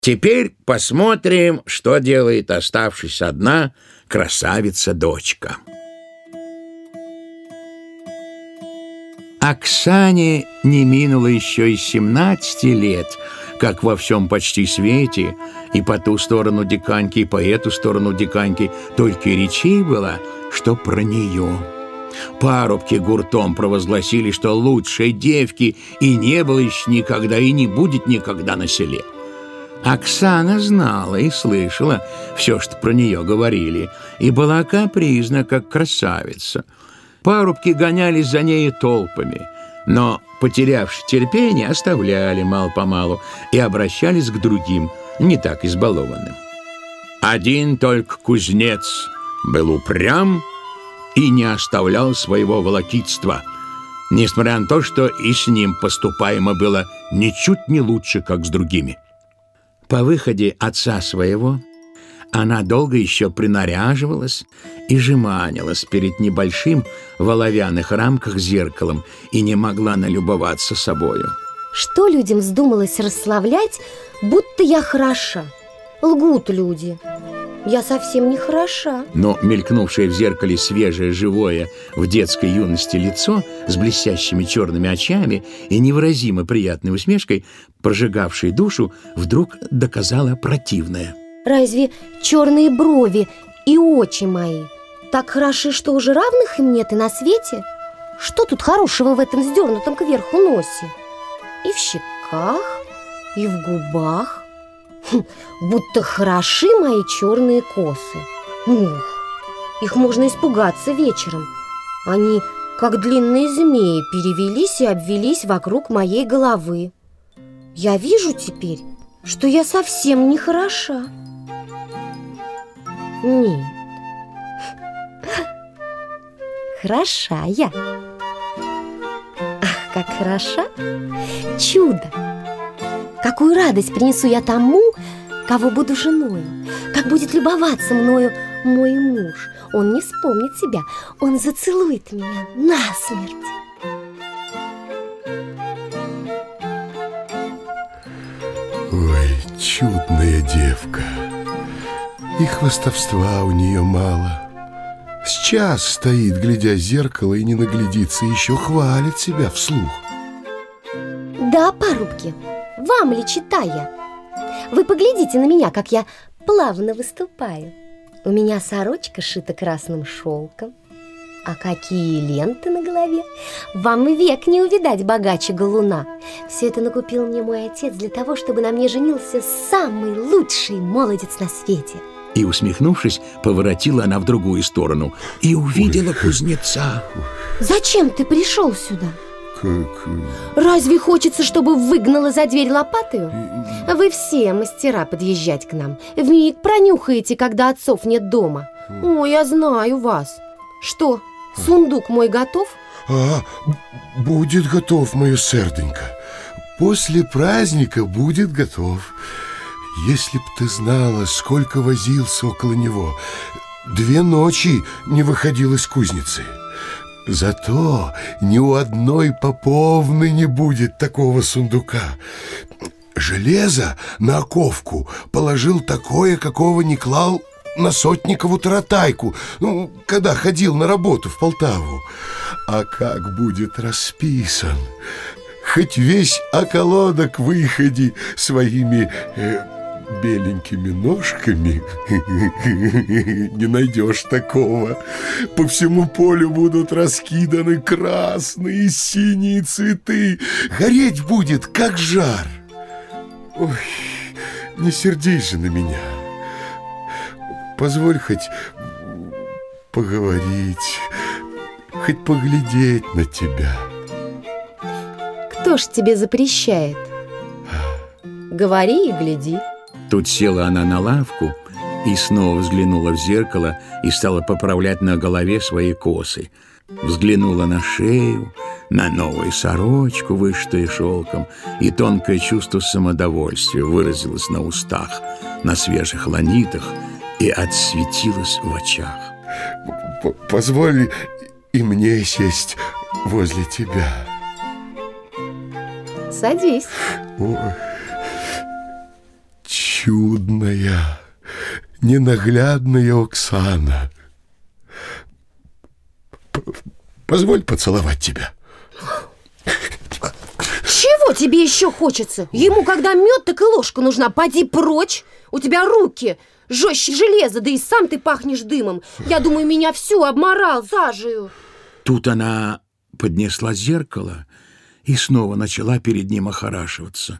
Теперь посмотрим, что делает, оставшись одна, красавица-дочка. Оксане не минуло еще и 17 лет, как во всем почти свете, и по ту сторону Диканьки, и по эту сторону Диканьки только и речей было, что про нее. Парубки гуртом провозгласили, что лучшей девки и не было еще никогда, и не будет никогда на селе. Оксана знала и слышала все, что про нее говорили, и была капризна, как красавица. Парубки гонялись за ней толпами, но, потерявши терпение, оставляли мало-помалу и обращались к другим, не так избалованным. Один только кузнец был упрям и не оставлял своего волокитства, несмотря на то, что и с ним поступаемо было ничуть не лучше, как с другими. По выходе отца своего она долго еще принаряживалась и жеманилась перед небольшим в оловянных рамках зеркалом и не могла налюбоваться собою. Что людям вздумалось расславлять, будто я хороша? Лгут люди. Я совсем не хороша. Но мелькнувшее в зеркале свежее, живое в детской юности лицо с блестящими черными очами и невыразимо приятной усмешкой, прожигавшей душу, вдруг доказала противное. Разве черные брови и очи мои так хороши, что уже равных им нет и на свете? Что тут хорошего в этом вздернутом кверху носе? И в щеках, и в губах. Будто хороши мои черные косы. Их можно испугаться вечером. Они, как длинные змеи, перевелись и обвелись вокруг моей головы. Я вижу теперь, что я совсем не хороша. Нет, хороша я. Ах, как хороша! Чудо! Какую радость принесу я тому, кого буду женою, как будет любоваться мною мой муж. Он не вспомнит себя, он зацелует меня насмерть. Ой, чудная девка. И хвастовства у нее мало. Сейчас стоит, глядя в зеркало, и не наглядится, еще хвалит себя вслух. Да, парубки, вам ли читая? Вы поглядите на меня, как я плавно выступаю. У меня сорочка шита красным шелком. А какие ленты на голове! Вам и век не увидать богаче галуна. Все это накупил мне мой отец для того, чтобы на мне женился самый лучший молодец на свете. И, усмехнувшись, поворотила она в другую сторону и увидела кузнеца. Зачем ты пришел сюда? Как... Разве хочется, чтобы выгнала за дверь лопатою? Вы все мастера подъезжать к нам. Вмиг пронюхаете, когда отцов нет дома. О, я знаю вас. Что, сундук мой готов? Будет готов, мое серденько. После праздника будет готов. Если б ты знала, сколько возился около него. 2 ночи не выходил из кузницы. Зато ни у одной поповны не будет такого сундука. Железо на оковку положил такое, какого не клал на Сотникову таратайку, когда ходил на работу в Полтаву. А как будет расписан! Хоть весь околодок выходи своими беленькими ножками не найдешь такого. По всему полю будут раскиданы красные и синие цветы. Гореть будет, как жар. Ой, не сердись же на меня. Позволь хоть поговорить, хоть поглядеть на тебя. Кто ж тебе запрещает? Говори и гляди. Тут села она на лавку и снова взглянула в зеркало и стала поправлять на голове свои косы. Взглянула на шею, на новую сорочку, вышитую шелком, и тонкое чувство самодовольствия выразилось на устах, на свежих ланитах и отсветилось в очах. Позволь и мне сесть возле тебя. Садись. Ой. чудная, ненаглядная Оксана. Позволь поцеловать тебя. Чего тебе еще хочется? Ему когда мед, так и ложка нужна. Поди прочь. У тебя руки жестче железа, да и сам ты пахнешь дымом. Я думаю, меня всю обморал зажию. Тут она поднесла зеркало и снова начала перед ним охорашиваться.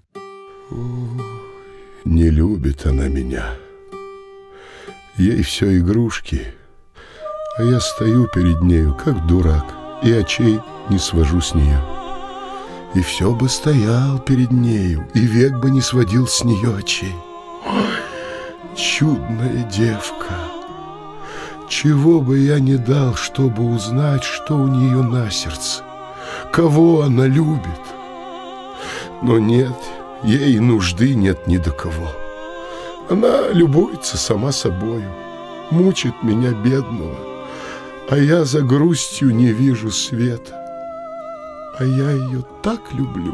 Не любит она меня. Ей все игрушки, а я стою перед нею, как дурак, и очей не свожу с нее. И все бы стоял перед нею, и век бы не сводил с нее очей. Ой, чудная девка! Чего бы я не дал, чтобы узнать, что у нее на сердце, кого она любит. Но нет, ей нужды нет ни до кого. Она любуется сама собою, мучит меня, бедного, а я за грустью не вижу света. А я ее так люблю,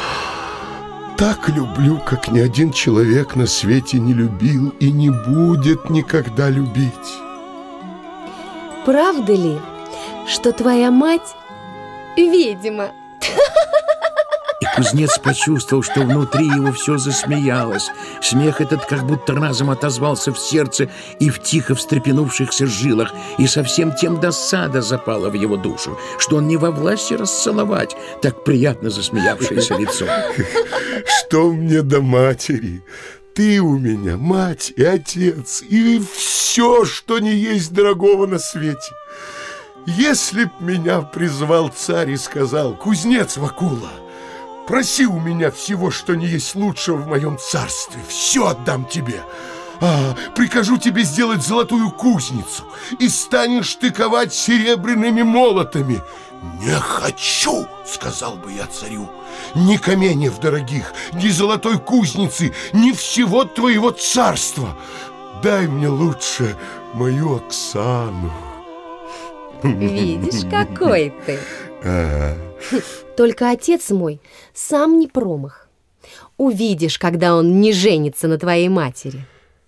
как ни один человек на свете не любил и не будет никогда любить. Правда ли, что твоя мать ведьма? И кузнец почувствовал, что внутри его все засмеялось. Смех этот как будто разом отозвался в сердце и в тихо встрепенувшихся жилах, и совсем тем досада запала в его душу, что он не во власти расцеловать так приятно засмеявшееся лицо. Что мне до матери? Ты у меня мать и отец, и все, что не есть дорогого на свете. Если б меня призвал царь и сказал: кузнец Вакула, проси у меня всего, что не есть лучшего в моем царстве, все отдам тебе. Прикажу тебе сделать золотую кузницу, и станешь ты ковать серебряными молотами. Не хочу, сказал бы я царю, ни каменьев дорогих, ни золотой кузницы, ни всего твоего царства. Дай мне лучше мою Оксану. Видишь, какой ты. Только отец мой сам не промах. Увидишь, когда он не женится на твоей матери.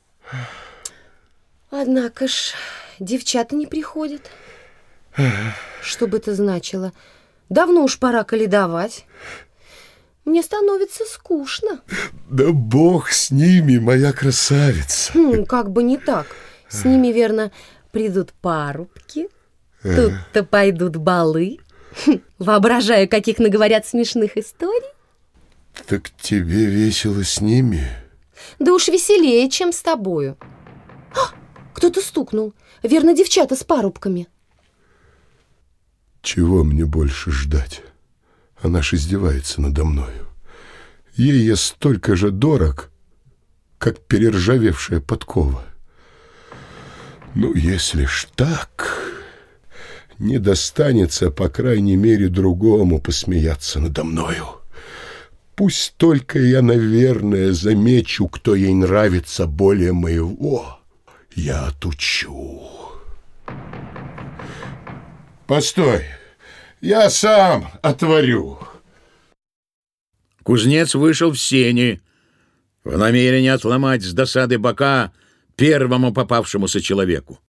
Однако ж девчата не приходят. Что бы это значило? Давно уж пора каледовать. Мне становится скучно. Да бог с ними, моя красавица. Как бы не так. С ними, верно, придут парубки. Тут-то пойдут балы. Воображаю, каких наговорят смешных историй. Так тебе весело с ними? Да уж веселее, чем с тобою. Кто-то стукнул. Верно, девчата с парубками. Чего мне больше ждать? Она ж издевается надо мною. Ей я столько же дорог, как перержавевшая подкова. Ну, если ж так, не достанется, по крайней мере, другому посмеяться надо мною. Пусть только я, наверное, замечу, кто ей нравится более моего. Я отучу. Постой, я сам отворю. Кузнец вышел в сени в намерении отломать с досады бока первому попавшемуся человеку.